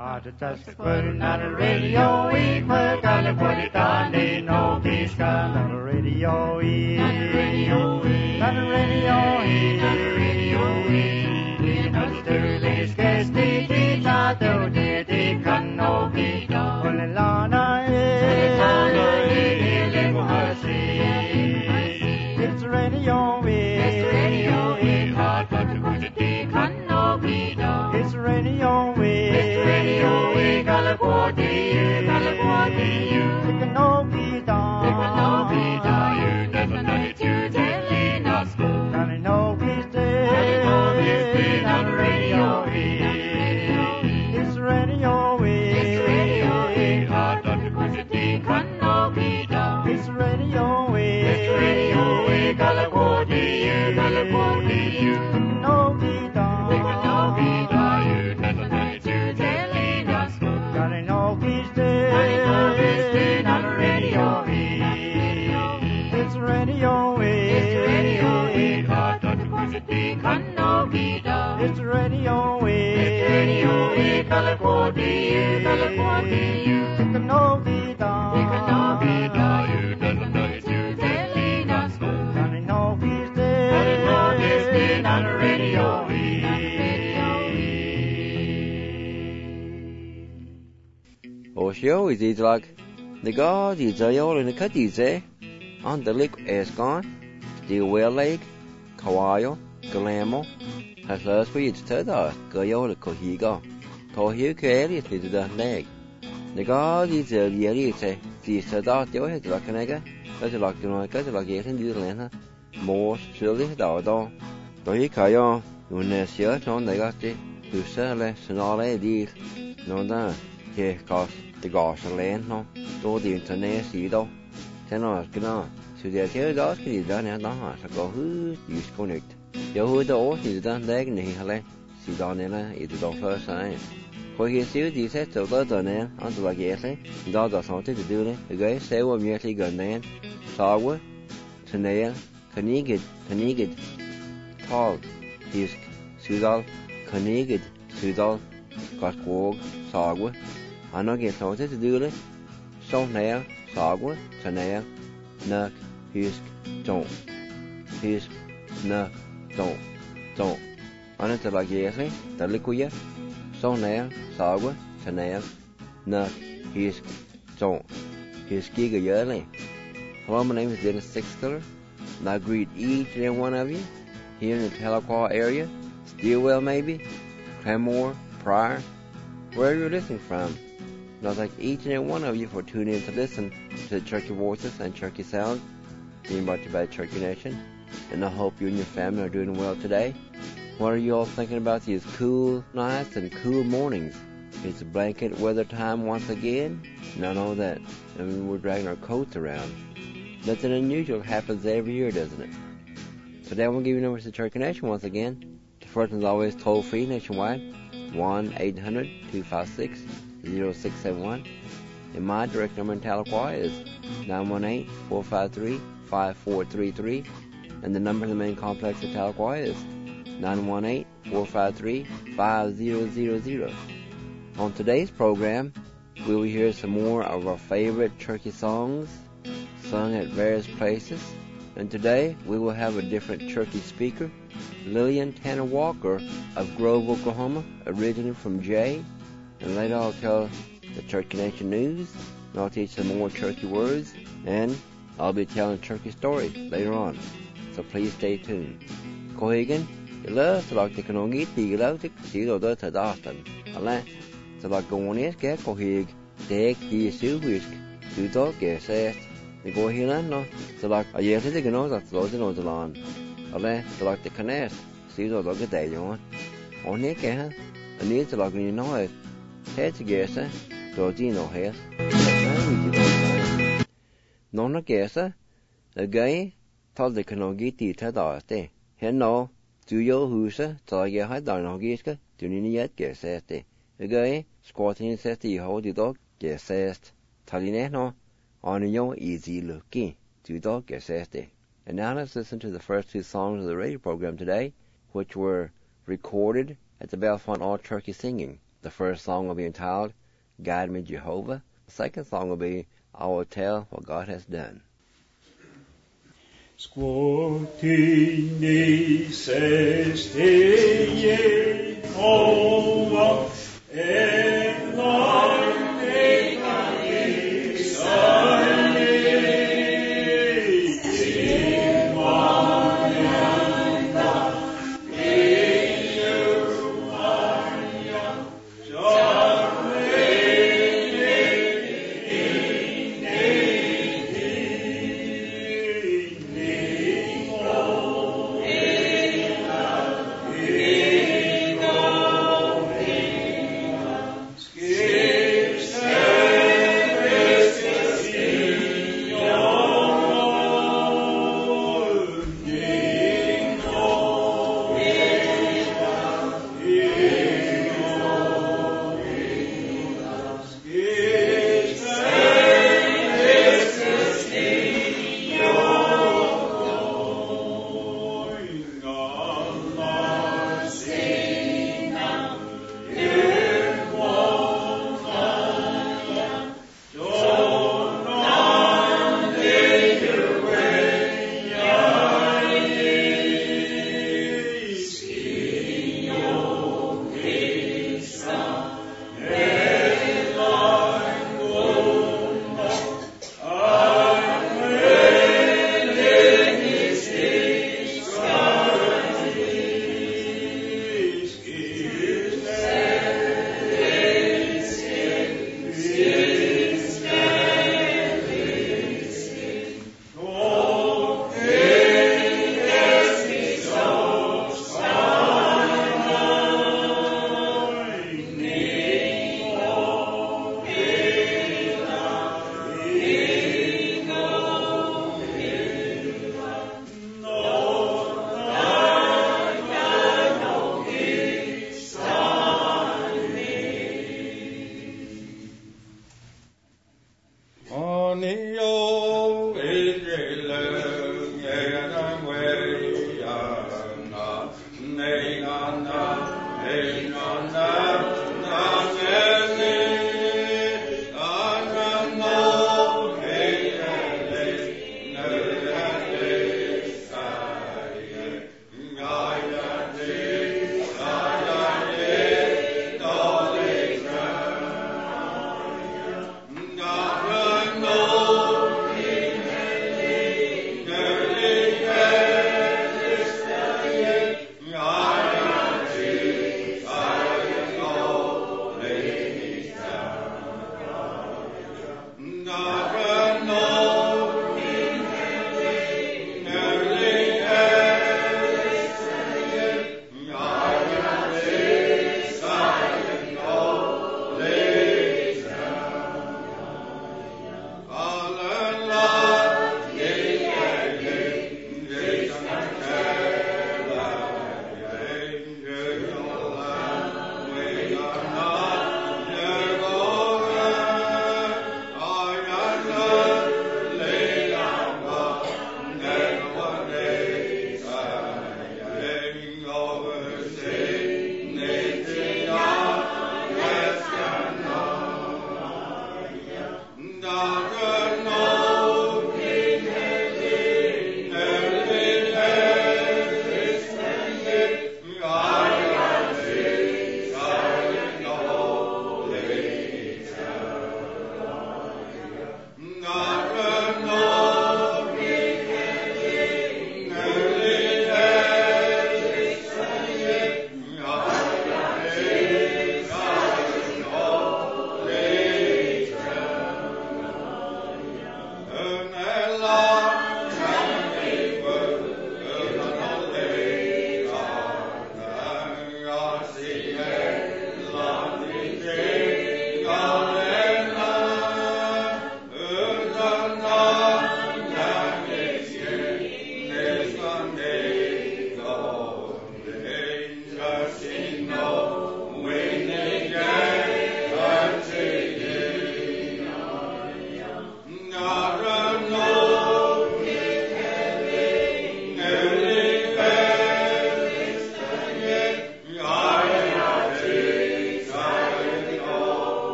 Just putting on the radio, we put on the put it on the no peace on the radio, on the radio, on the radio, on the radio, in the Sterling's guest, the teacher, the can no be done. Only Lana is, it's radio, it's radio, hard but the put it can no be done. It's radio, California, it can no be done. It can no be done. You never know it, you telling us. And I know he's dead. On the radio, it's radio, it's radio. Hard on the quantity can no be done. It's radio, California, it can no be done. It can no be done. You never know it, you telling us. I know he's dead. On the radio, it's radio, it's radio. Hard on the quantity can no be done. It's radio, California, it can no be done. It can no be done. You never know it, you telling us. I know he's dead. I know he's dead. On the radio, Osho is it like the god is all in the cutties, on the lick Escon, the Whale Lake, Kawayo, Galamo, has last week to the Gayola Kohiga, Tohu Kelly to the leg. The god is a yelly, the Sadat, your head like a nigger, that's like getting the Lena, more silly, the dog. Tohikayo, when there's shirt on the gatti, who sell less and all a deal, no, that. Che cost the gosh land no do the internet see do ten hours gonna so the here does can done and no so go who use connect yo who the old is done leg ni hale see down in it do first sign for he see the set to the done on the like yes do something to do the guy say what immediately gun then saw tonight can you get tall disk sudal can you get sudal got quog saw I know get something to do it. So now, sagwa, tanea, nuck, hisk, don't. Hisk, nuck, don't. On it like yes, the liquid. So now, sagwa, tanea, nuck, hisk, don't. Hisk giga yearly. Hello, my name is Dennis Sixkiller, and I greet each and every one of you here in the Tahlequah area, Stilwell maybe, Claremore, Pryor, wherever you're listening from. And I'd like each and every one of you for tuning in to listen to the Cherokee Voices and Cherokee Sound being brought to you by Cherokee Nation. And I hope you and your family are doing well today. What are you all thinking about these cool nights and cool mornings? It's blanket weather time once again. And I know that. I mean, we're dragging our coats around. Nothing unusual happens every year, doesn't it? Today I'm going to give you numbers to Cherokee Nation once again. The first one's always toll free nationwide. 1-800-256-0671. And my direct number in Tahlequah is 918-453-5433. And the number in the main complex at Tahlequah is 918-453-5000. On today's program, we will hear some more of our favorite Cherokee songs sung at various places. And today, we will have a different Cherokee speaker, Lillian Tanner Walker of Grove, Oklahoma, originally from Jay. And later I'll tell the Cherokee Nation news, and I'll teach some more Cherokee words, and I'll be telling Cherokee stories later on. So please stay tuned. Kohigan, you love to like the Kanongi, you love to see the other Tadastan. Alas, so like going is get Kohig, take the Sioux whisk, to talk, yes, the go here no, so like a year to know that's those in the land. Alas, so like the Canest, see the other day, you want. On it, and need to like when you know it. Head together, so you know here. Non a guesser, a guy told the Kanongi to the Here no, do your hooser, so you had done no giska, do you yet guess at the guy squatting says the hold the dog, guess says, Talineno, on your easy looking, do dog guess at the. And now let's listen to the first two songs of the radio program today, which were recorded at the Bellefonte All Cherokee Singing. The first song will be entitled, Guide Me Jehovah. The second song will be, I Will Tell What God Has Done. Squatini seste Jehovah and Lord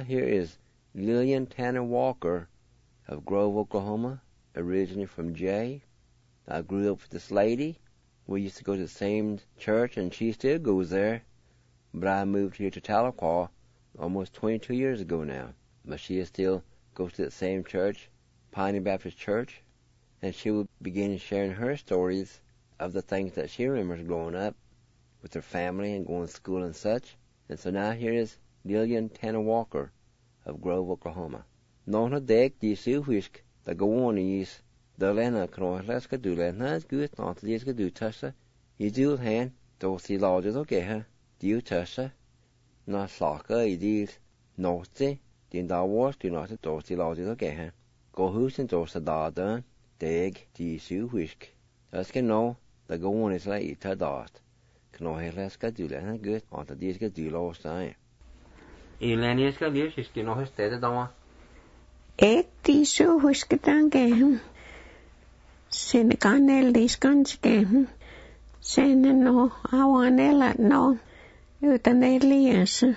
here is Lillian Tanner Walker of Grove, Oklahoma, originally from Jay. I grew up with this lady. We used to go to the same church, and she still goes there. But I moved here to Tahlequah almost 22 years ago now. But she still goes to the same church, Pioneer Baptist Church, and she will begin sharing her stories of the things that she remembers growing up with her family and going to school and such. And so now here is Lillian Tanner Walker of Grove, Oklahoma. Nona dek di su whisk the go on is the lena cross ka do lena good not the ka do tassa you do hand to see lodges okay huh do tassa na saka idis note din da was do not to see lodges okay huh go who's in to da done deg di su whisk that's can know the go on is like it dot no helas ka do lena good on the dis ka do lost time Elenius ka lier is no hested da Eti su husketan gehem. Sen ganel diskans gehem. Sen no awanela no. Utan Elias.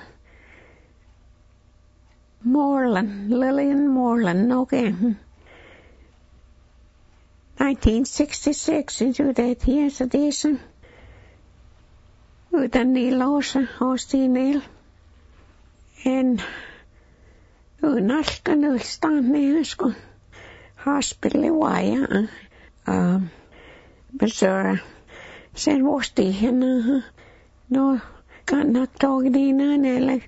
Moreland, Lillian Moreland no gehem. 1966 into that years of this. Utan Nilosa hostinel. And nalkan ulstaan sko hospital waya Missouri sen vosti henne no kannak togdina nelle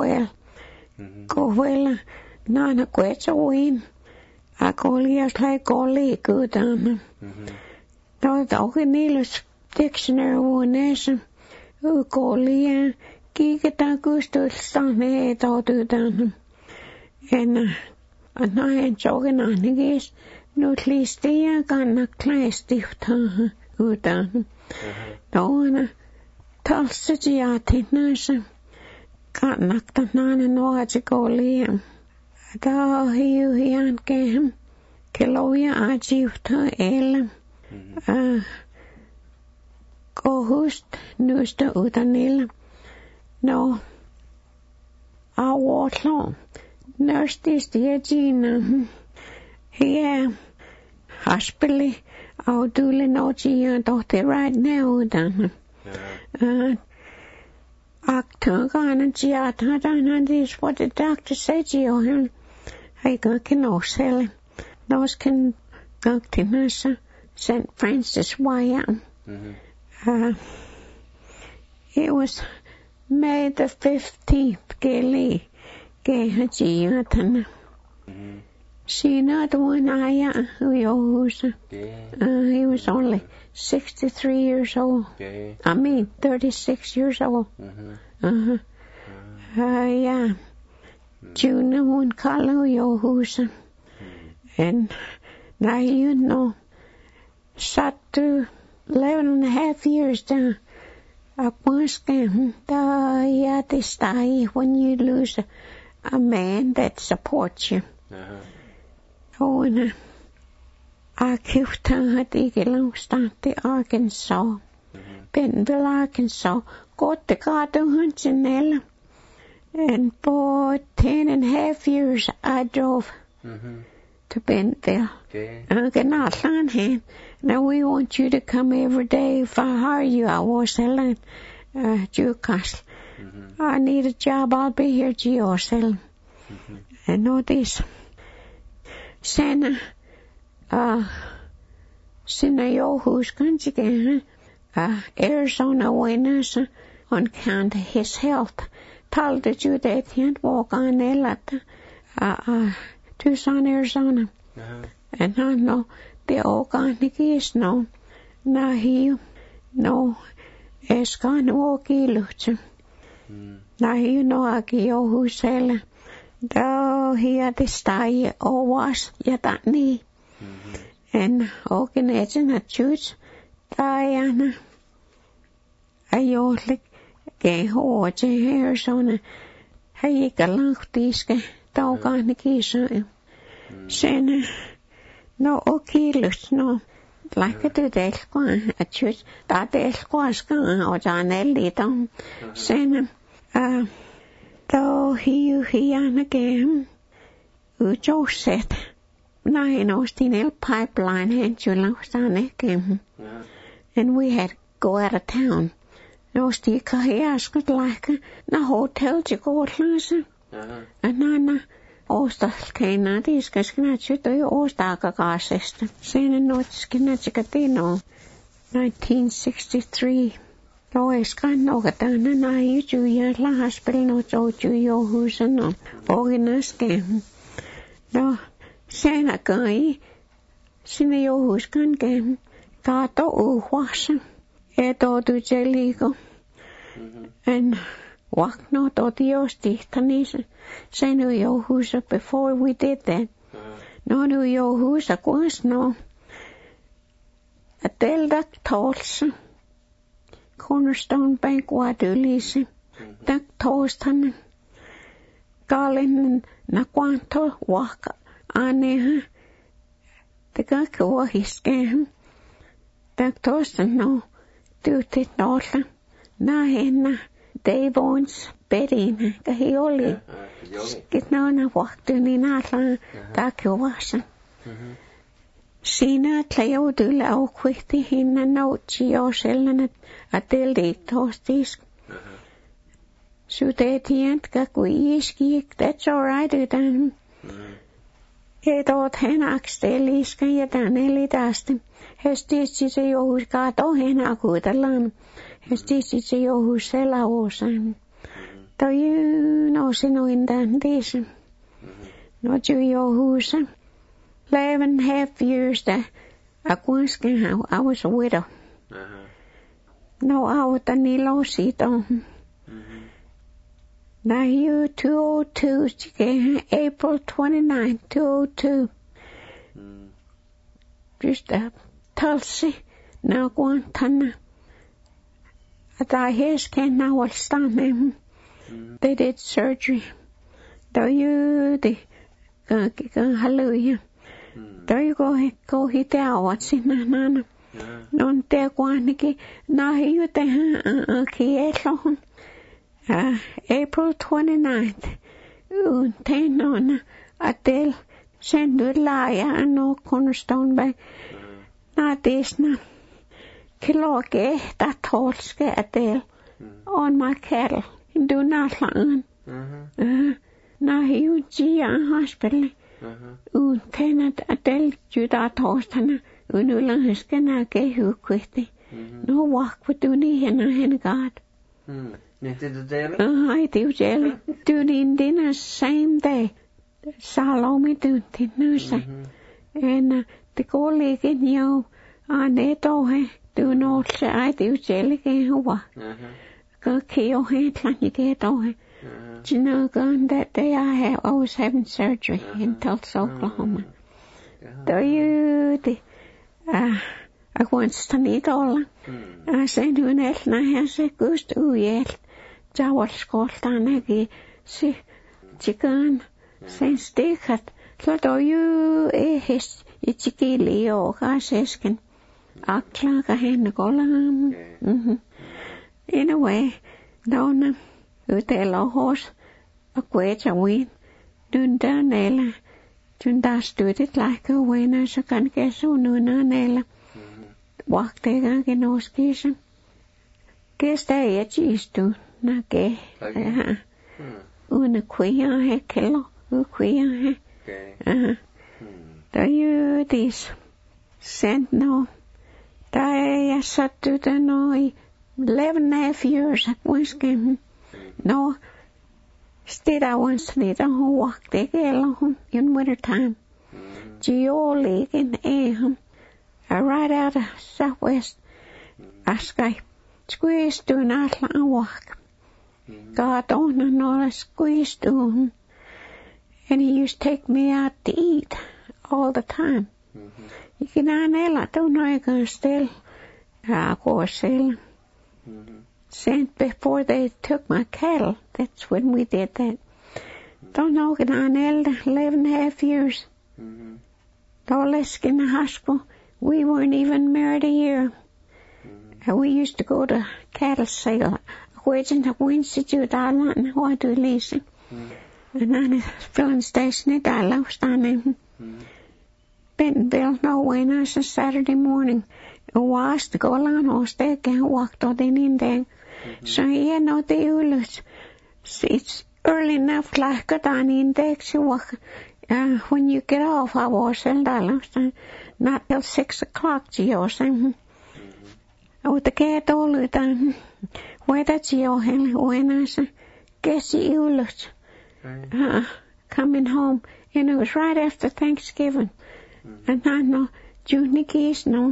kohwel nana kwetsa win a kolia klai koli kudan no dognilus dictionary wones u kolia kiketa kustustaan todudan En anai jogen anigis no tlistia kanna klæstifta udan. Dona talsetiatinasa kanna tanana noatikolia. Da hiu hian kehem keloja ajifta el. Kohust nusta udanil. No awotlo. Nurse this dear Gina. Yeah. Hospital. I'll do the nochi doctor right now then. Actor gone and this what the doctor said to you. I can no sell. Those can go to Nurse St. Francis Wyatt. It was May the 15th, Gilly. She not one he was only 63 years old. I mean 36 years old. Yeah. June one Kalu and now you know sat to 11.5 years down. I once came this day when you lose a man that supports you. Oh, and I kept the Arkansas, Bentonville, Arkansas. Got the garden hunting and for 10.5 years I drove to Bentonville. Now we want you to come every day. If I hire you, I was selling Newcastle. I need a job. I'll be here to your selling. And know this. Sena, yo who's going to get Arizona winners on account of his health. Told that you that can't walk on Tucson, Arizona. And I know the organic is no. Now he no es gone walk iluch. Now you know Akio who sell. Though he had to stay or was yet that knee. And organizing a church, Diana. I like gay horse Arizona. Hey, galang diske, dog on the keys. Sen no okilus no. Like a del one a church that del was gone or John Ellie down. Sen Though he and again, Joseph, nine Austin pipeline and July and we had to go out of town. Austin asked like na hotel to go to and Nana Ostal Kena, these Cascanachi, the Ostaka Gassist, Sena Notes Kinachicatino, 1963. Lois kan nogatana na juya la hospital no juyo husano organis game no sena kai sinio huskan game kato uhwasa eto tu jeligo and walk no to dios tanis senu yo husa before we did that no yo husa was no a del that tolls Cornerstone Bank Wadulisi, Dak Tostan, Garlin, Nakwanto, Waka, Aneha, the Gaka his game, Dak Tostan, no, Duty Northern, Nahena, Davons, Bedin, Gahioli, get none walked in Atlan, Dakiwashan. Sina Cleo de la Quitty in a note, Giosellan at the late toasties. So that he ain't got whiskey, that's all right, then. It ought Henax daily sky than Ellie Dustin. Has this is a who's got oh Hena good alone. Has this is a who sell ours and. Do you know, Sino in this? Not you, your who's 11.5 years that I was a widow. No, I was a nilosito. Now you 202, April 29, 202. Just Tulsi, now Guantana. At I hear scan now will stand them. They did surgery. Do you the hallelujah. There you go hit out what's in Nana. Non te quaniki, na you te April 29th. Ten on Adele send Laya no Cornerstone Bank. Na this na Kiloke that Tolske Adele on my cattle. Do not learn. Na you Gia hospital. Tenat Adele Judah Tostana, Unula Hiskana gave you quickly. No walk with Dooney and God. I do jelly. Doing dinner same day. Salome do dinner. And the colleague in you on it all. Do not say I do jelly again. Go kill him, can you get away? You know, that day I was having surgery in Tulsa, Oklahoma. Do you, I want to need all. I said, when I said, Gust, Jawal Skoltanagi, see, chicken, Saint Sticket, so do you, his, Ichikili, or Gaseskin, Aklaka, and Golam. In a way, Donna. Utela horse, a quetch a win, Dunda Nella, Dunda stood it like a winner, so can guess Ununa Nella. Walk the Gaganoskism. Guess they at cheese to, na gay. Una queer he kilo, queer he. Do you this? Sent no. I sat to the no 11.5 years at Wisconsin. No, still I once need a walk the gale in winter time. Geolig in Aham, right out of southwest. I sky squeeze to an outline walk. God on and all I squeeze to him. And he used to take me out to eat all the time. You can I don't know you're going to still go sailing. Sent before they took my cattle. That's when we did that. Don't know, 11.5 years. Dollesk in the hospital. We weren't even married a year. And we used to go to cattle sale. quitting the Wednesday to Darlan, what do you listen? And then filling station at Darla, standing. Bentonville, no way, nice Saturday morning. It was to go along, or stay again, walked out in there. So, yeah, no, the Ulis. It's early enough, like, got on in there, to walk. When you get off, I was in Darla, not till 6 o'clock, Gio, with the cat all the time. Where that's your hell, when I said, guess you Ulis. Coming home, and it was right after Thanksgiving. And I know, June Keys, no,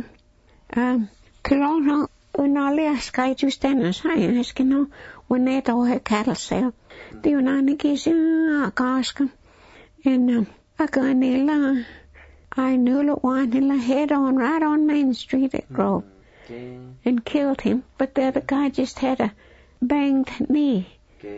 Kelowna, Unalia Sky just then as I ask, you know, when they do her cattle sale. The Unani Keys, Gascon, and I got Nila, I knew the one in the head on right on Main Street at Grove, and killed him, but the other guy just had a banged knee.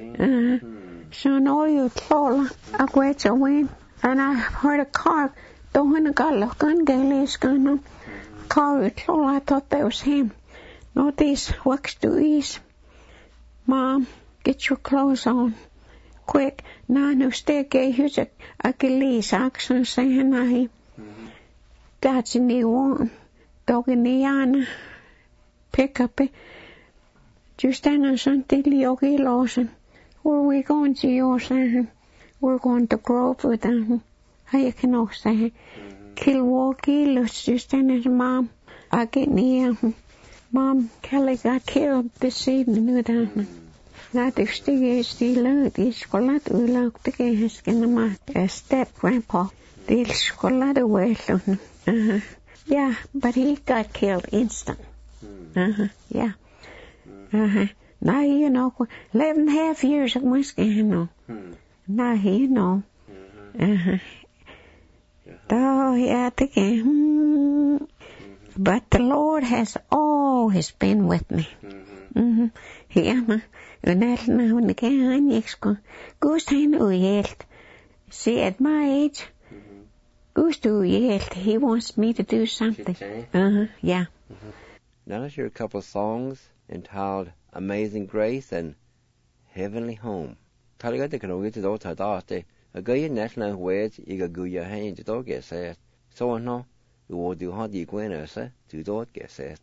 So no, you told I wait to win, and I heard a car. When I got look on Gaelic gun, car I thought that was him. No, these works to ease. Mom, get your clothes on. Quick. Now, no, stay gay. Here's a Gaelic accent saying, I. That's in the one. Dog in the Anna. Pick up it. Just stand something, Yogi Lawson. Where are we going to your saying? We're going to Grove with them. How you can all say, Kilwaukee, let's just stand as Mom. I get near Mom, Kelly got killed this evening with them. Not the sticky still, this chocolate will look the gas in my step grandpa. This chocolate away. Yeah, but he got killed instant. Yeah. Now you know, 11.5 years of whiskey, you know. Now you know. Oh, yeah, the game. But the Lord has always been with me. Yeah, and that's now when the can Gustain Uyelt. See, at my age, Gusto Uyelt, he wants me to do something. Yeah. Now let's hear a couple of songs entitled Amazing Grace and Heavenly Home. Taligate can get it all to a guy national wage, you go your hand to dog get said. So no, you will do hard you gwen, sir, to dog get said.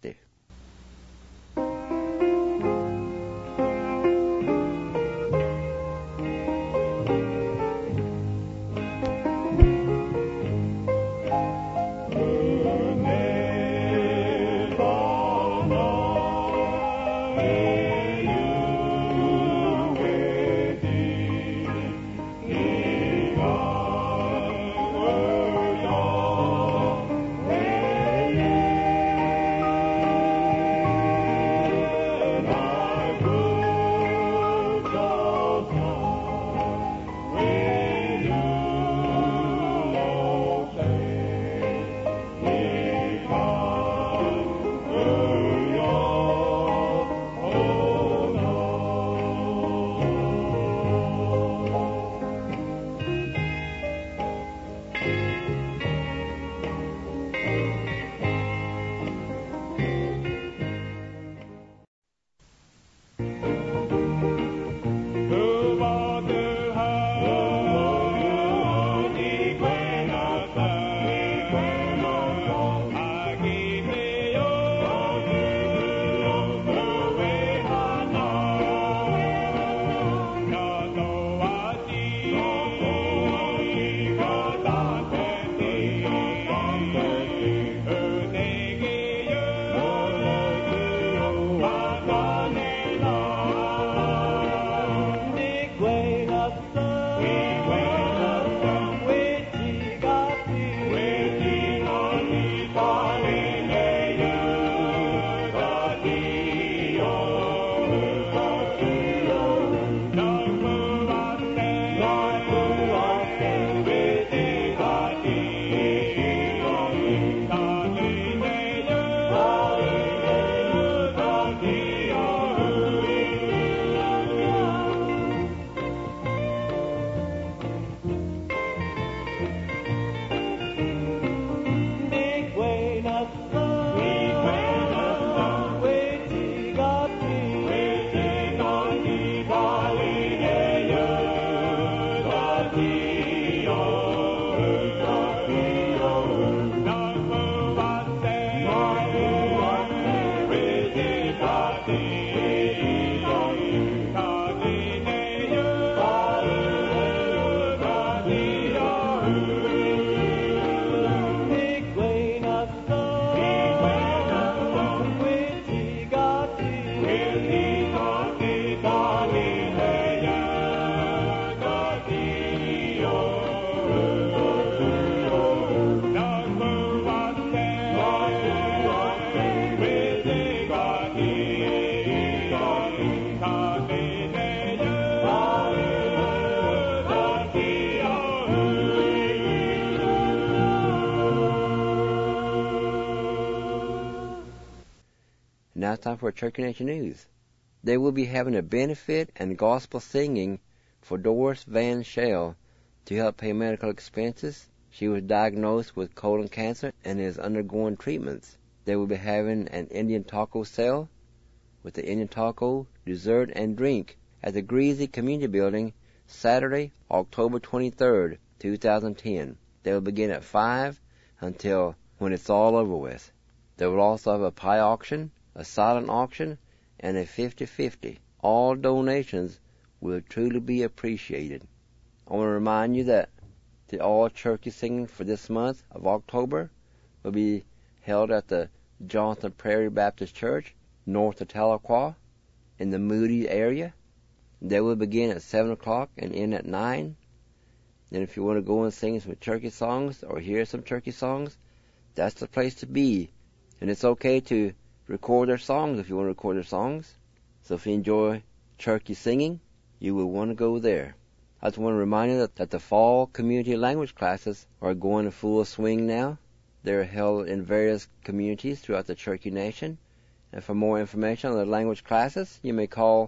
Now it's time for Turkey Nation News. They will be having a benefit and gospel singing for Doris Van Schell to help pay medical expenses. She was diagnosed with colon cancer and is undergoing treatments. They will be having an Indian taco sale with the Indian taco, dessert, and drink at the Greasy Community Building Saturday, October 23rd, 2010. They will begin at 5 until when it's all over with. They will also have a pie auction, a silent auction, and a 50-50. All donations will truly be appreciated. I want to remind you that the all-turkey singing for this month of October will be held at the Johnson Prairie Baptist Church, north of Tahlequah, in the Moody area. They will begin at 7 o'clock and end at 9. And if you want to go and sing some turkey songs or hear some turkey songs, that's the place to be. And it's okay to record their songs if you want to record their songs. So if you enjoy turkey singing, you will want to go there. I just want to remind you that the fall community language classes are going in full swing now. They're held in various communities throughout the Cherokee Nation. And for more information on the language classes, you may call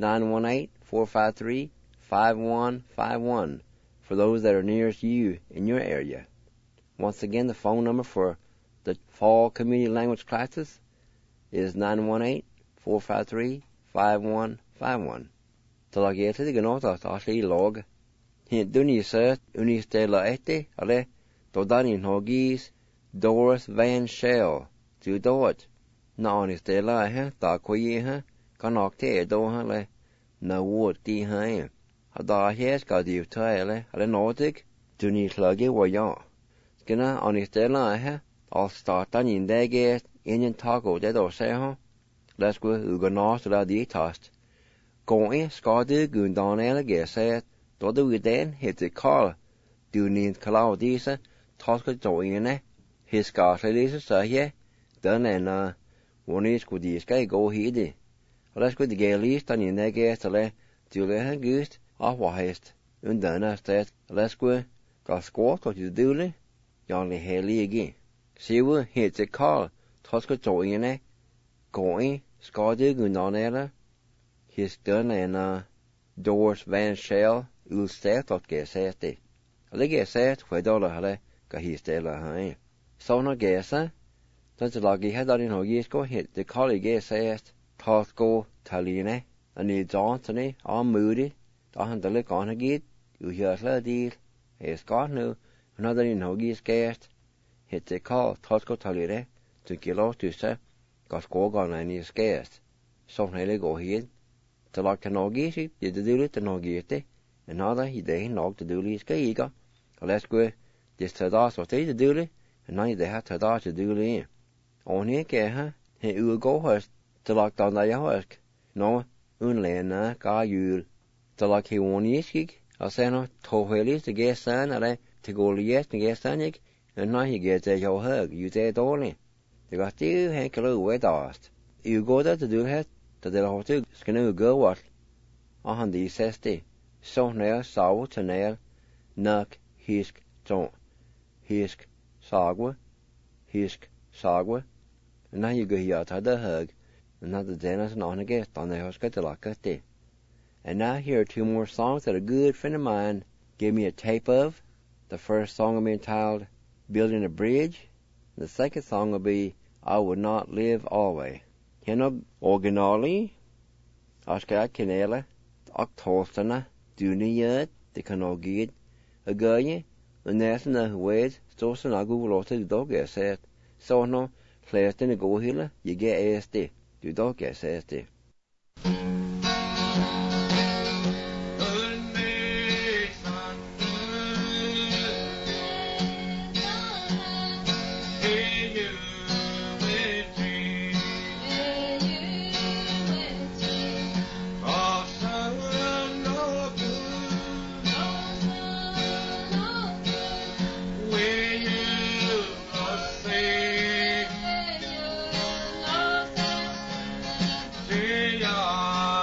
918-453-5151 for those that are nearest you in your area. Once again, the phone number for the fall community language classes is 918-453-5151. Talagete de ganota asli log. Hint dunisa unistela ete ale dodani hogis Doris Van Schell to do it. Na onistela ta koye kanokte do le na wood ti ha. Hada hes ka di tale ale notik duni klage wayan. Skina onistela all startan in dege Indian taco de do se ha. Let's go uganos la di tast. Going skade gundan elge set då du den heter Karl du nin Claudisa taska joine his skarlise säger den en wonis kudi ska gå hidi och skulle det listan in där gästale du le gust av wahest undan stat läskue gaskort och dule janli helige siwu heter Karl taska joine going skade gundan eller his done and Doris Van Schell ulstet att gesete. Alle geset $2 hade kahistela hai. Såna gesa då så lagi hade den hogisko hit the college geset tasko taline ani Johnson on Moody då han det kan git uhjörsla deal är nu another in hogiskest hit the call tasko taline to kilo tusse gasko gana ni skest. Såna hele gå hit till lag kan nogisi det duligt till nogite. En nada idee nog te doen is kijken. Alles goed, dit tadas wat te doen. En dan je het tadas te doen. Onnie keer he uw gohers te lak dan dat je hoort. No, unlena ga jul. Te lak he onieschik. Als hij nog toegelis te gestaan, alle te golies te gestaan ik. En dan je gaat te jou hug, je te doornie. De gaat die henkele wedast. Uw goda te doen het, dat er hoort u skenu go wat. Ahan die 60. Sonner saw tenel nak hisk ton hisk sagwe and now you go here to the hug and now the dennis and on again on the house get like that. And now here are 2 more songs that a good friend of mine gave me a tape of. The first song will be entitled Building a Bridge. The second song will be I Would Not Live Always. Heno originally Oscar Kenela Octostana Duniyat, det kan nog git. Og gør je, og næsten er højt, så sådan er god lov til det dog er sat. Så når flestene går hele, jeg gør æst det. Du dog er sat det. Yeah.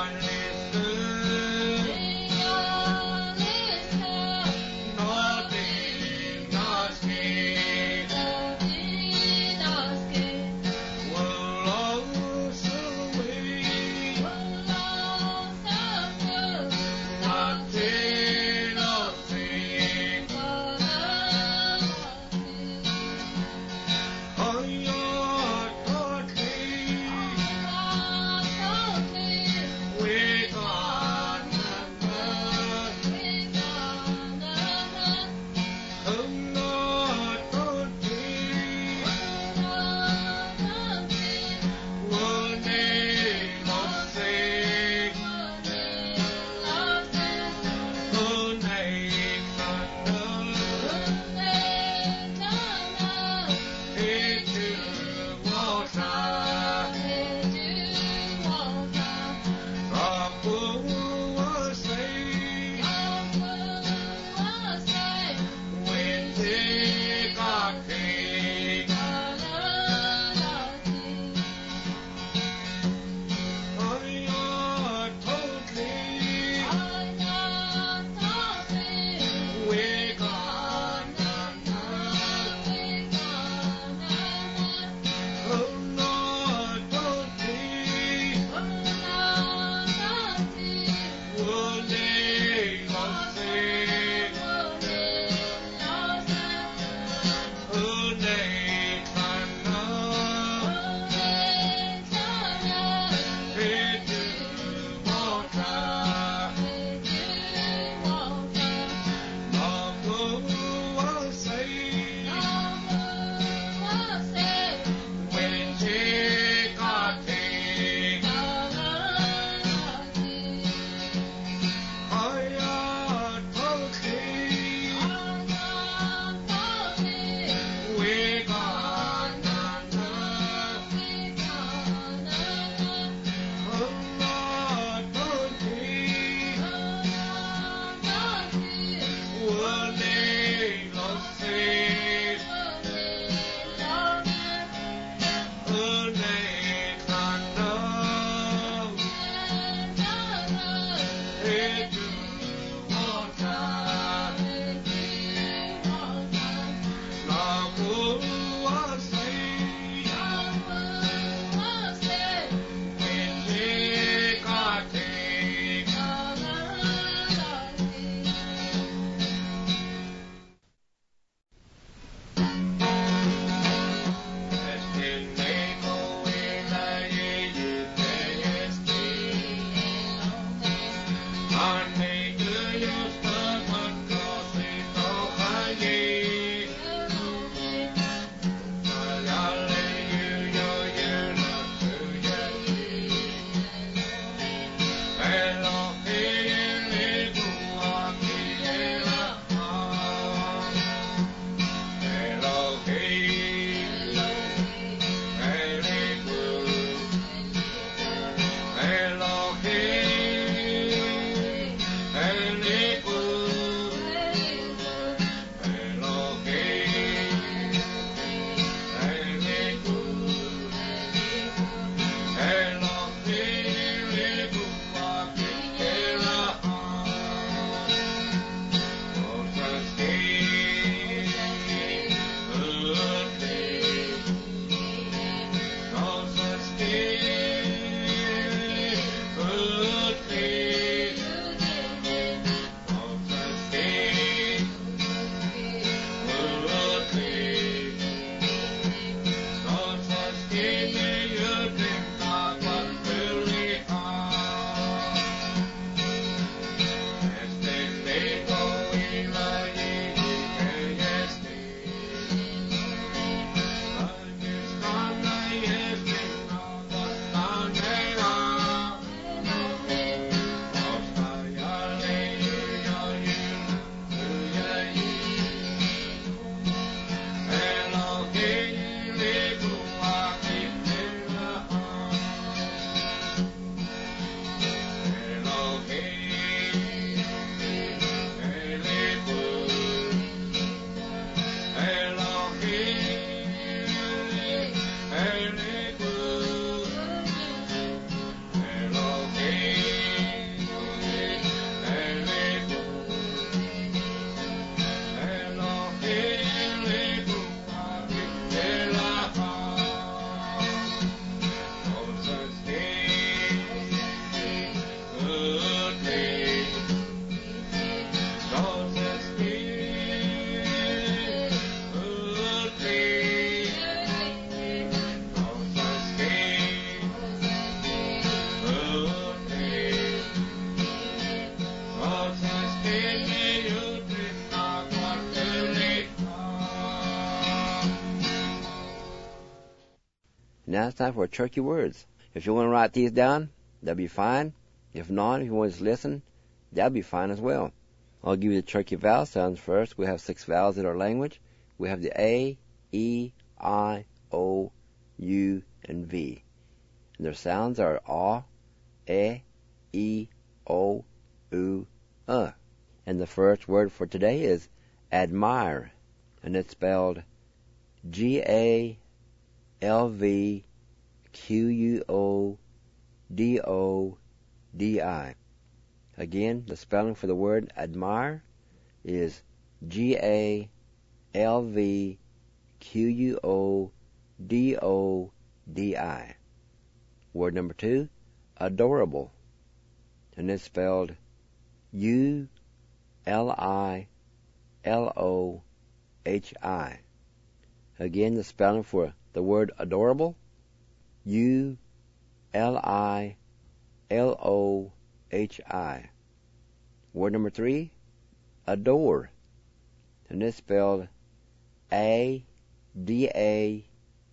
Now it's time for Turkey words. If you want to write these down, that'll be fine. If not, if you want to just listen, that'll be fine as well. I'll give you the Turkey vowel sounds first. We have 6 vowels in our language. We have the A, E, I, O, U, and V. And their sounds are A, E, O, U, And the first word for today is admire. And it's spelled Galvqudodi. Again, the spelling for the word admire is Galvqudodi. Word number 2, adorable. And it's spelled Ulilohi. Again, the spelling for the word adorable, Ulilohi. Word number 3, adore. And it's spelled Adallatudi.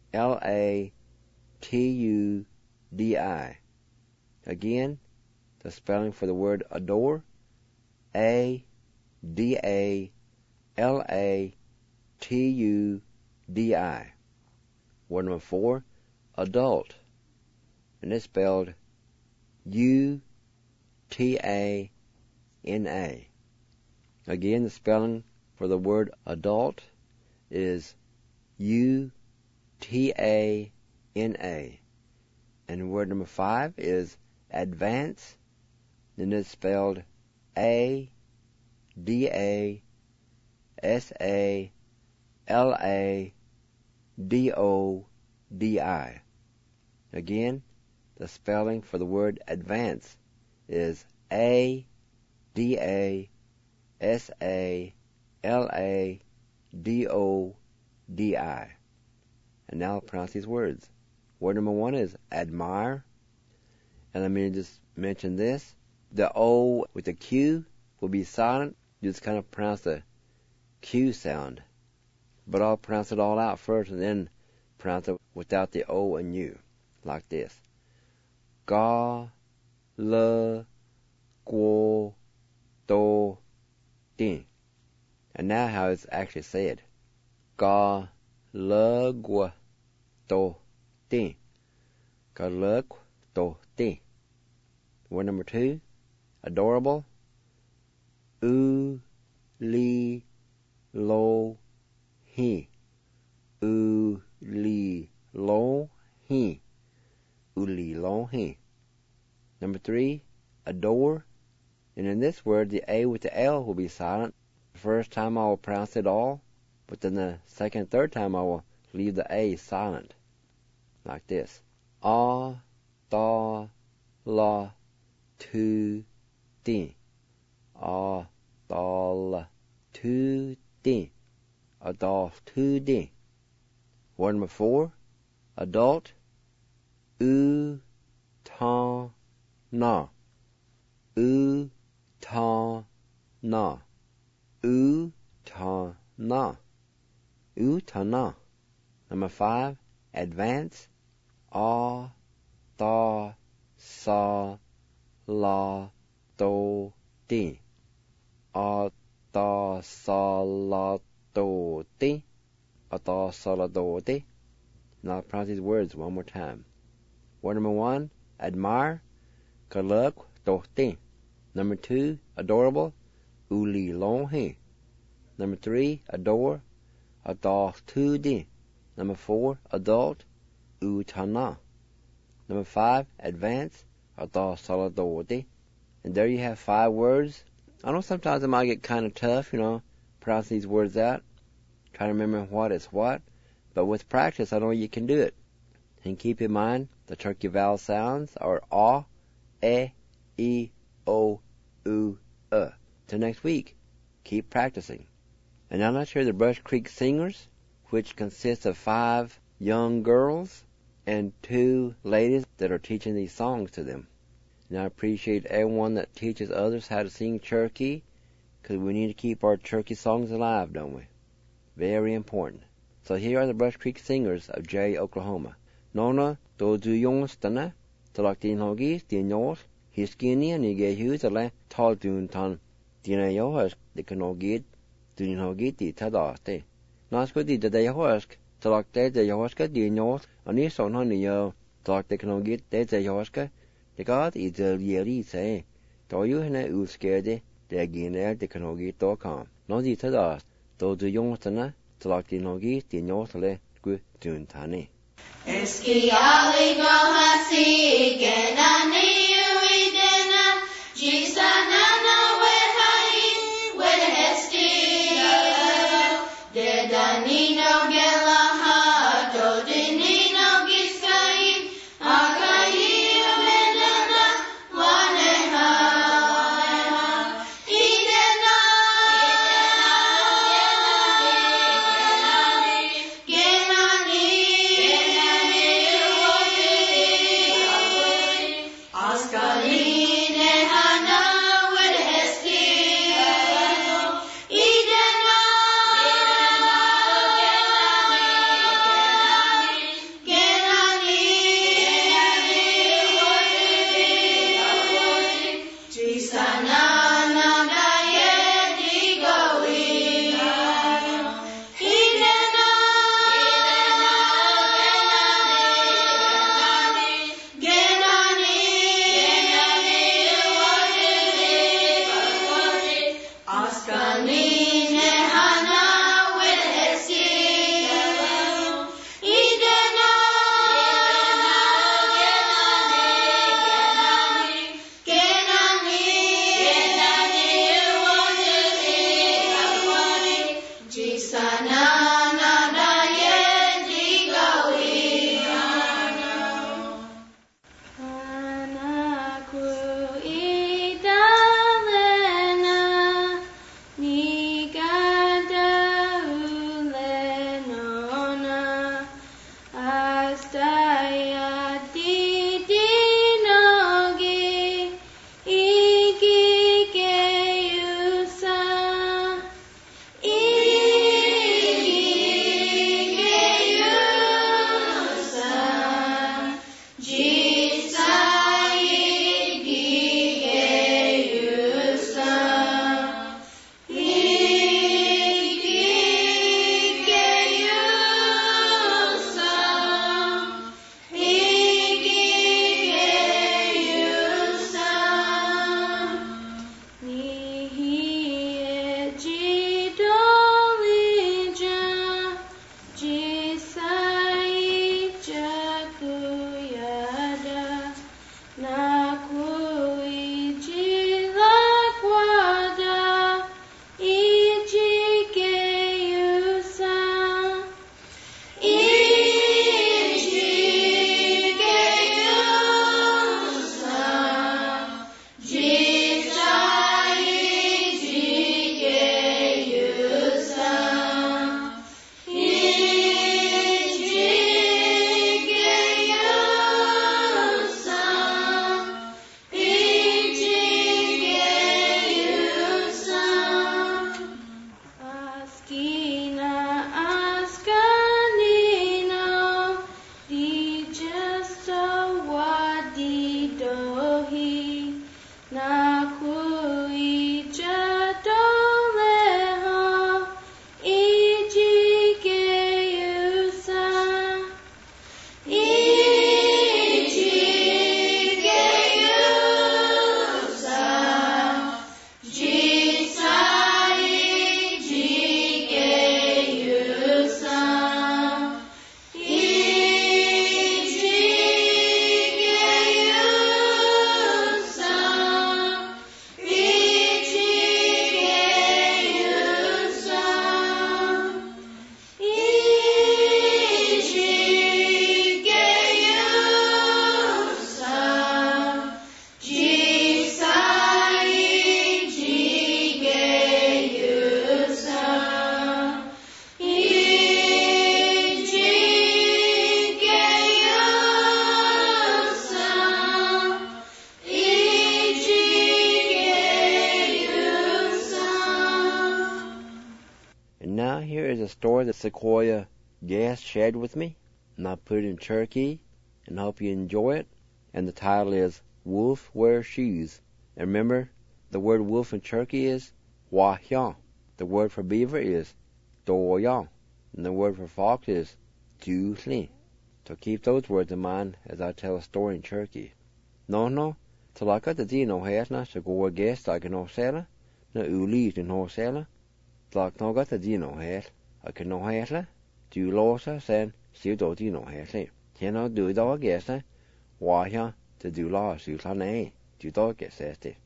Again, the spelling for the word adore, Adallatudi. Word number 4, adult. And it's spelled Utana. Again, the spelling for the word adult is Utana. And word number 5 is advance. And it's spelled Adasaladote. Again, the spelling for the word advance is Adasaladote. And now I'll pronounce these words. Word number 1 is admire. And let me just mention this. The O with the Q will be silent. You just kind of pronounce the Q sound. But I'll pronounce it all out first and then pronounce it without the O and U. Like this. Ga, le, guo, do, din. And now how it's actually said. Ga, le, guo, do, din. Ga, le, guo, do, din. Word number 2, adorable. U, li, lo, hi. U, li, lo, hi. Ulilohi. Number 3, adore. And in this word, the A with the L will be silent. The first time I will pronounce it all, but then the second and third time I will leave the A silent. Like this. A, da, la, tu, din. A, da, la, tu, din. A, da, tu, din. Word number 4, adult. U, ta, na. U, ta, na. U, ta, na. U, ta, na. Number 5, advance. A, da, sa, la, do, di. A, da, sa, la, do, di. A, da, sa, la, do, di. Now I'll pronounce these words one more time. Word number 1, admire. Kaluk, do, di. Number 2, adorable. Ulilohi. Number 3, adore. Ador, tu, di. Number 4, adult. Utana. Number 5, advance. Ador, saladodi. And there you have 5 words. I know sometimes it might get kind of tough, pronounce these words out. Try to remember what is what. But with practice, I know you can do it. And keep in mind, the Turkey vowel sounds are A, E, O, U, Till next week, keep practicing. And now let's hear the Brush Creek Singers, which consists of 5 young girls and 2 ladies that are teaching these songs to them. And I appreciate everyone that teaches others how to sing Cherokee, because we need to keep our Cherokee songs alive, don't we? Very important. So here are the Brush Creek Singers of Jay, Oklahoma. Nona, do du jongstene, talak din hogis, din jors, hiskini nige husele, tal dun tan, dina johers, de kanogid, din hogit di tadaste. Nasko di de johorsk, talak de johorska din jors, ani son hani jo, talak de kanogid de johorska, de gad I del jeri se, do ju henne utskede, de giner de kanogid do kam. No di tadast, do du jongstene, talak din hogis, din jorsele, gu dun tani. Eski aligo hasi genani uidena jisanana wehais wedhesti de danino gelaha dodinino giskai agai uidena waneha idena Now here is a story that Sequoia Gas shared with me, and I put it in Cherokee and hope you enjoy it. And the title is Wolf Wears Shoes. And remember, the word wolf in Cherokee is wah-ya. The word for beaver is do-ya. And the word for fox is ju-sli. So keep those words in mind as I tell a story in Cherokee. No, till I got the dino hasna so go a guest I can no sella, no ulis in no sella. Till I no got the dino has, I can no hasla, do losa sen, still do dino hasla. Can I do it all guest, wah-ya, to do law, so you do dog get says it.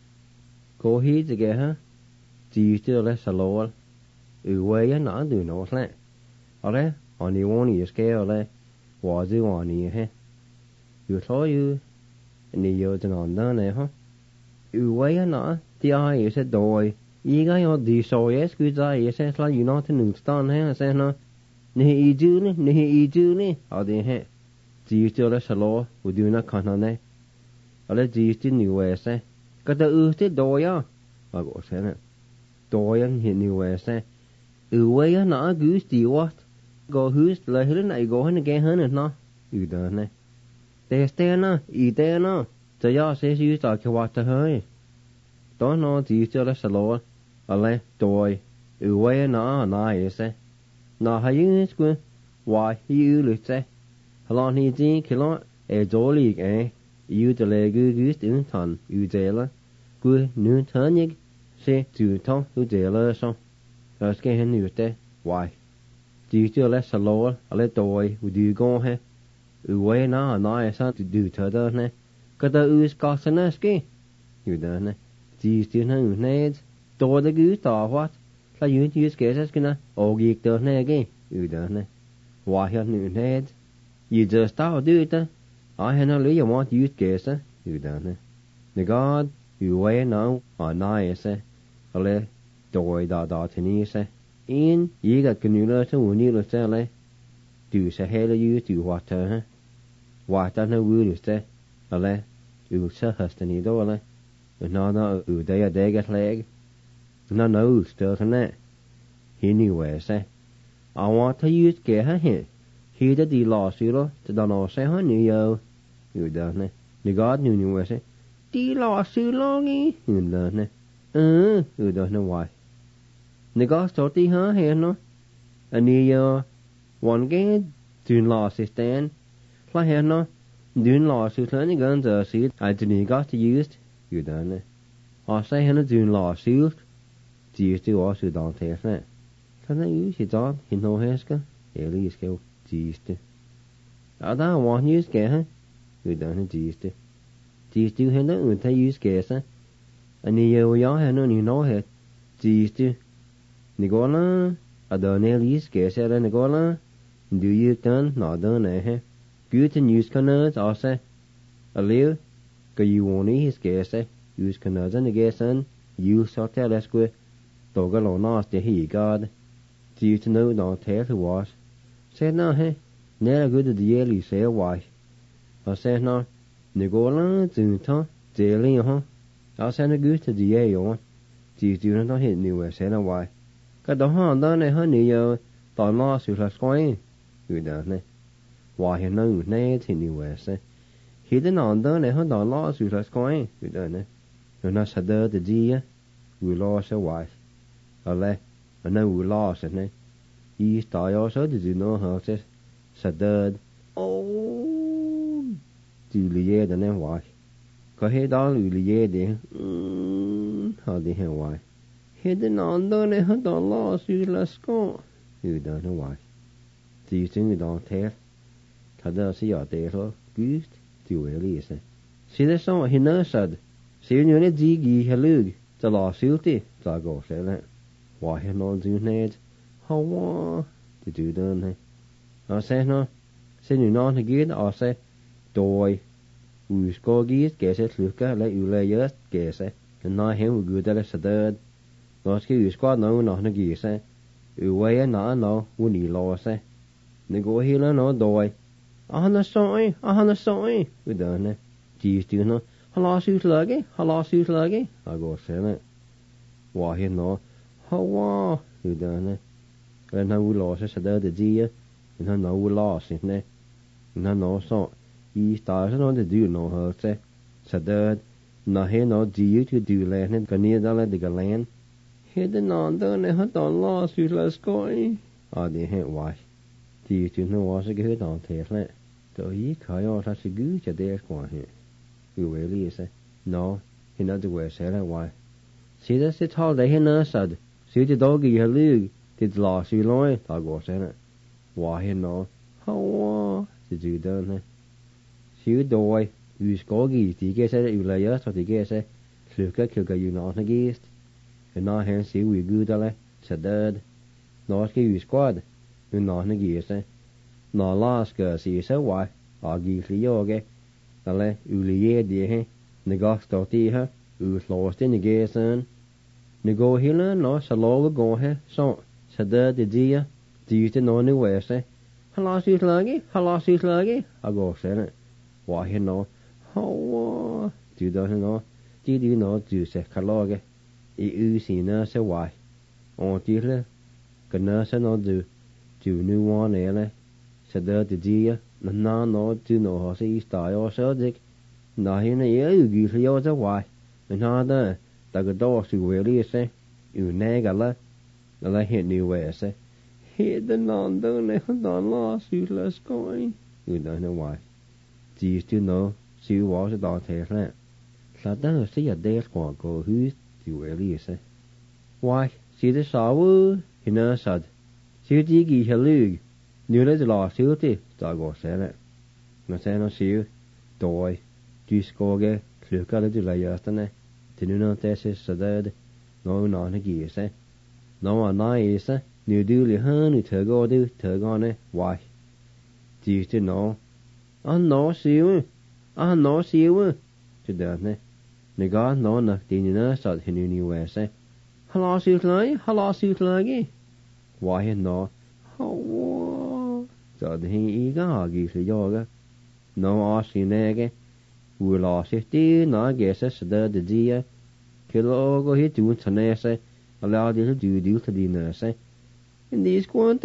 Go here to get her. Do you still less a lol? Way and not do no slant. Ole, on the one you scale, was you on you, You saw you, and the years on done, huh? Way and not, the eye is a doy. You got your D so yes, good eye, says like you not in Newston, I say no. Nehe Julie, or the head. Do you still less a law, would you not con on it? Ole, do you still new way, say? Got the ooste doya. I go say it. Doyan hit new way, say. Way and not goose, do you what? Go who's like hidden, I go in again, and no. You done it. They stay now, eat there now. The yaw says you talk what to her. Don't know, do you still less a law? Ole, doy. Way and not, you say. Now, how you is good? Why, you look say. How long he did, kill a jolly, eh? You the leg goose in ton, you jailer. Good new turnig, say to Tom, you jailer so. Let's get him you there. Why? Do you still less a lower, a little way, would you go here? Away now, and I son to do to the ne. Got the ooze cost an escape. You done it. Do you still know nades? Do the goose or what? Like you use guesses gonna, oh, geek the ne again. You done it. Why have new nades? You just start do it. I had no you want use guesses. You done it. The God, you way now, or nice, a le, doy da to me, say. In, ye got canula to win you to say, do say hell you do what, What does no wood is say, a le, you say hustin' dole, no, you day a day get leg. No, still to net. He knew where, say. I want to use get her here. He did the lost you, to don't say honey, yo. You done it. The God knew where, say. The lost you longy. You done it. You don't know why. The God thought the her here, no. And the one game, doing lost is stand. Like here, no. Doing lost you turn the guns or see I didn't got to use. You done it. I say, Hannah doing lost you. Do you still also don't take that? Can I use it on? He no heska? Ellie skill. Geeste. I don't want you scare. You done it, geeste. Geeste, you had to use scarce. And you had no you know it. Geeste. Nicola, I don't know you scarce, Nicola. Do you done? Not done, eh? Good and use canards, I say. A live. Go you won't eat scarce. Use canards and the gas and you sort of let's go. Dog alone, nasty, he God. Do you to know not tell who was? Said no, hey. Never good at the yearly say why. I said no. Nicola, Zunta, daily, I send a good to the year on. Do you do not hit new where said why? Got the hand done a honey, yo. Thought lost you last coin. You done it. Why he know nades he knew where say. He did not done a hundred lost you last coin. You done it. You're not so dirty, the dear. We lost a wife. I know we lost it, ne? He started also to do no houses. Sadad. Oh, Julie, the name why? Go ahead, all Julie, dear. How the hell why? He did not done it, had not lost you last go. You don't know why. Do you think you don't tell? Kada see your day, so good. Do you really say? See the song he knows said. See you in a jiggy, hello. The lawsuit, so I go say that. Why he not do that? How did you done it? I say no. Say you not again, I say, doy. We score geese, guess it, look at let you lay just guess it. And not him we good at a third. Not ski you squad no, not a geese, eh? You way and not no, we need loss, eh? They go here no doy. I'm not sorry, we done it. Geese do know. I lost you sluggy. I go say it. Why he no? How you done it? And now we lost it, the dear. And I know we lost it, ne? And I know so. I starten on det du nå hørte, så død, når hen og de til du lærne går ned alle det galan. Heden andre har dan las ut la skoj. Og det her vej. De til nu også ikke hørt om til. Så I kan jo også se Gud til det går her. Jo vel I så. Nå, hende du er selv vej. Se det sit hold det hende sad. Se det dog I har lyg. Det las i løg, der går selv. Var hende. Hawa, det du dønne. Se dog. Vi skal give de kan se det ulæger så de kan se. Slukker jo når gist. Når han ser vi Gud alle, så død. Når skal vi skåde, men når han giver sig. Når la skal sige så vej, og give flyjoge, alle ulige det her, når står det her, udslås den i gæsen. Når går hele, når så lov går her, så død det siger, det når nu er sig. Halas udslagge, og går selv. Hvor han når, hova, du der når, det når du ser kan lage. I usine så vej. Og det kan så når du nu var nære. Så der det siger, når du når har sig i steg og så det. Når hende er udgivet jo så vej. Men har der kan dog så vel se. Unægale. Eller hende jo er så. Heden andre han la sygt la skoj. Udan vej. De du når syv var så der til. Så der siger det skal gå hus. Du er lige så. Why, see the saw, hende sad. Se de give her lyg. Nu det la se det, der går selv. Når sen se, døj. Du skoge, klukker det du la jasterne. Det nu det så det. Når han giver sig. Når nej så, nu du lige han i tøgårne, why. Det nå. Nå sive. Det der. Negar nå nok dine sad hende i USA. Halas utlage. Why hen nå? Hawa. Så det hen I gang i flyjoge. Nå asinæge. Ula sig det nå gæse så der det dia. Kilo gå hit du tanæse. Og lad det du til din næse. Men de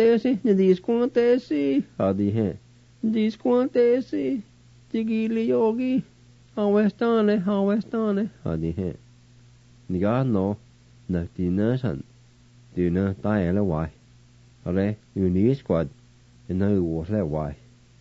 skåntæse. Har de her. De skåntæse. De gile yogi. Havestane, har de her. Nigar nå, nok de nødsan. Det er nød, der er alle vej. Og det er jo nye skåd, det er nød også alle vej.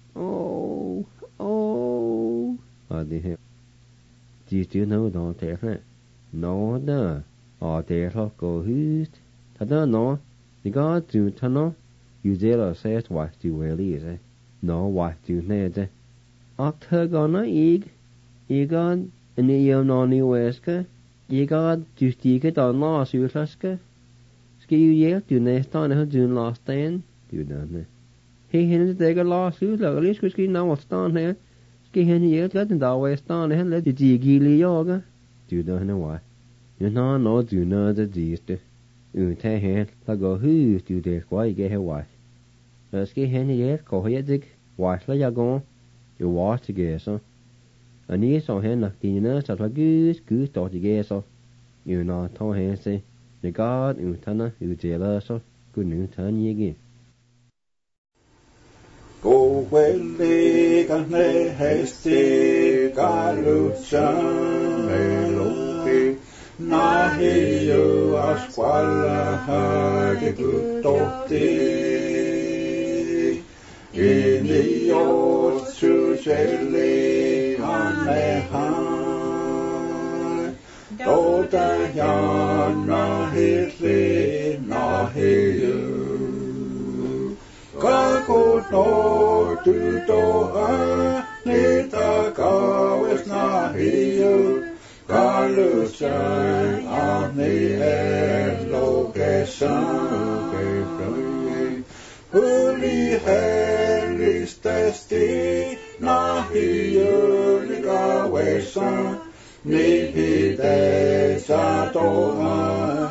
Har de her. De styr nød, der tæller. Nå, der. Og det er så gå hyst. Der der nå, nigar du tager nå. Jo deler sæt vej, du er lige så. Nå, vej, du næde. Og tøggerne ikke. Igad, en jævn væske. Igad, du stikker den lasutlaske. Skal jo hjælpe du næsten har du en lasten? Du denne. Hende det ikke lasutlager, lige skulle nå stand her. Skal hende hjælpe den der var stand her, lad de gile jaga. Du denne var. Nu når du når det diste. Uden her, der går hus du det skal ikke have vej. Skal hende hjælpe, går jeg ikke. Varsler jeg går. Jo var til gæser. Og ni så hen dine så var Gud står til gæser. Jo når tog hen sig. Det godt utanne uddeler så. Gud nu tager ikke. Gå vel liggende heste galutsen melodi. Nej, jo og skvaller har det Gud og det. Ind i års suselle han er han. Då der jana hele na hele. Kako når du er lidt og gaves na hele. Galusen af nede lokesen. Holy helligste sti, na hyliga væsen, nipide sadoma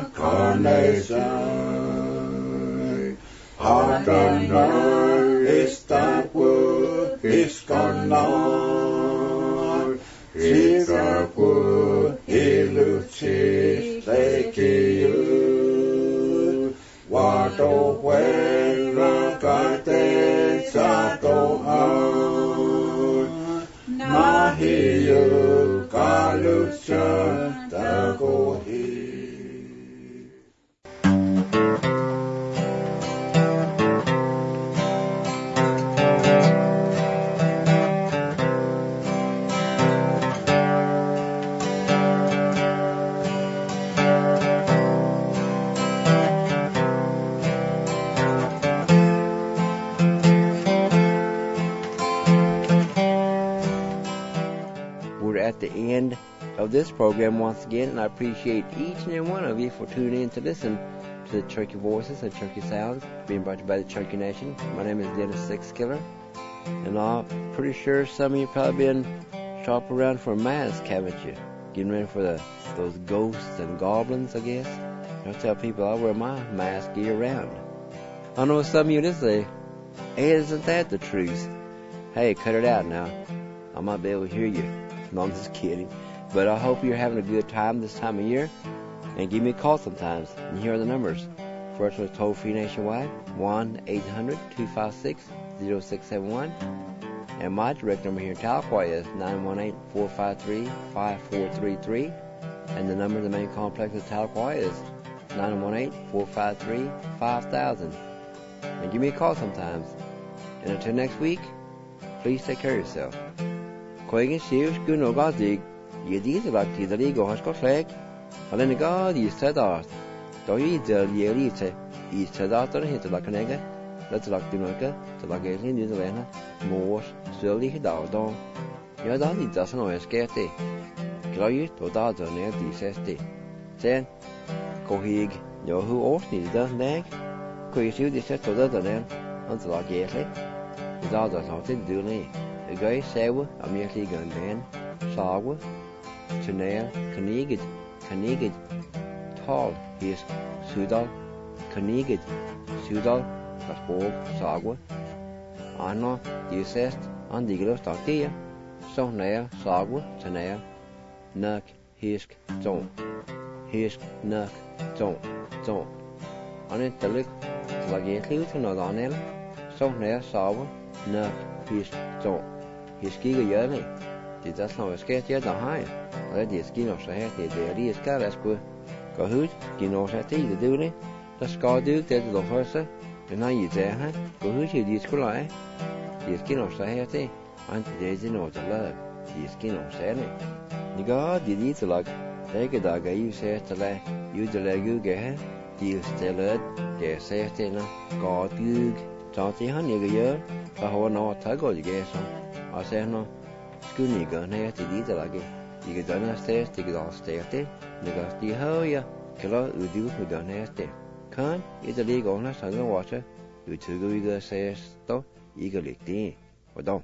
karnesen. Adana istapu iskanar, iskapu ilutis lekiu, wato wela kate sato an, at the end of this program once again, and I appreciate each and every one of you for tuning in to listen to the Cherokee Voices and Cherokee Sounds, being brought to you by the Cherokee Nation. My name is Dennis Sixkiller, and I'm pretty sure some of you probably been shopping around for a mask, haven't you? Getting ready for those ghosts and goblins, I guess. I tell people I wear my mask year round. I know some of you just say, "Hey, isn't that the truth?" Hey, cut it out now. I might be able to hear you. No, I'm just kidding. But I hope you're having a good time this time of year. And give me a call sometimes. And here are the numbers. First one is toll-free nationwide, 1-800-256-0671. And my direct number here in Tahlequah is 918-453-5433. And the number of the main complex of Tahlequah is 918-453-5000. And give me a call sometimes. And until next week, please take care of yourself. Koigen sius gun og gadig, yedid lagt i go hasko flag. Alene god I sadat. Do I del yelite I sadater hit la kanega. Let's lagt dinaka to la gelin in the lena. Mors søllig dag. Ja da I das no eskete. Gløy to da der ned I sesti. Sen kohig jo hu årsni da neg. Koi siu de set to da der. Hans la gele. I da da så til duni. Gøy sewe am yekli gun ben. Sawe. Tunel kanigid. Tall his Sudal, Kanigid, Sudal, Kasborg, Sagwa. Anna, Disest, Andiglos, Taktia, Sonea, Sagwa, Tanea, Nuk, Hisk, Zon. Hisk, Nuk, Zon. Anin Talik, Lagetli, Tanodanel, Sonea, Sawa, Nuk, Hisk, Zon. Hiskiga Yerni. Did that not escape yet the high? Let the skin of the head, the idea is got as good. Go hoot, skin of the tea, the duty. The scar duke, there's the first. The night you there, huh? Go hoot, you did lie. The skin of the head, and today's in order love. The skin of Sally. The god did eat like, take a dog, you say to lay, you the leg you get, you still it, get safe in a god gug. Johnty honey, you the whole no tug or you guess. I say no. Skulle gøre nær til dit eller ikke. I kan dønne afsted, det kan afsted det. Det kan stige høje, kan lade udgive med gøre nær det. Kan I der ligge under sådan en water, du tykker vi gør sager stå, I kan lægge det. Hvordan?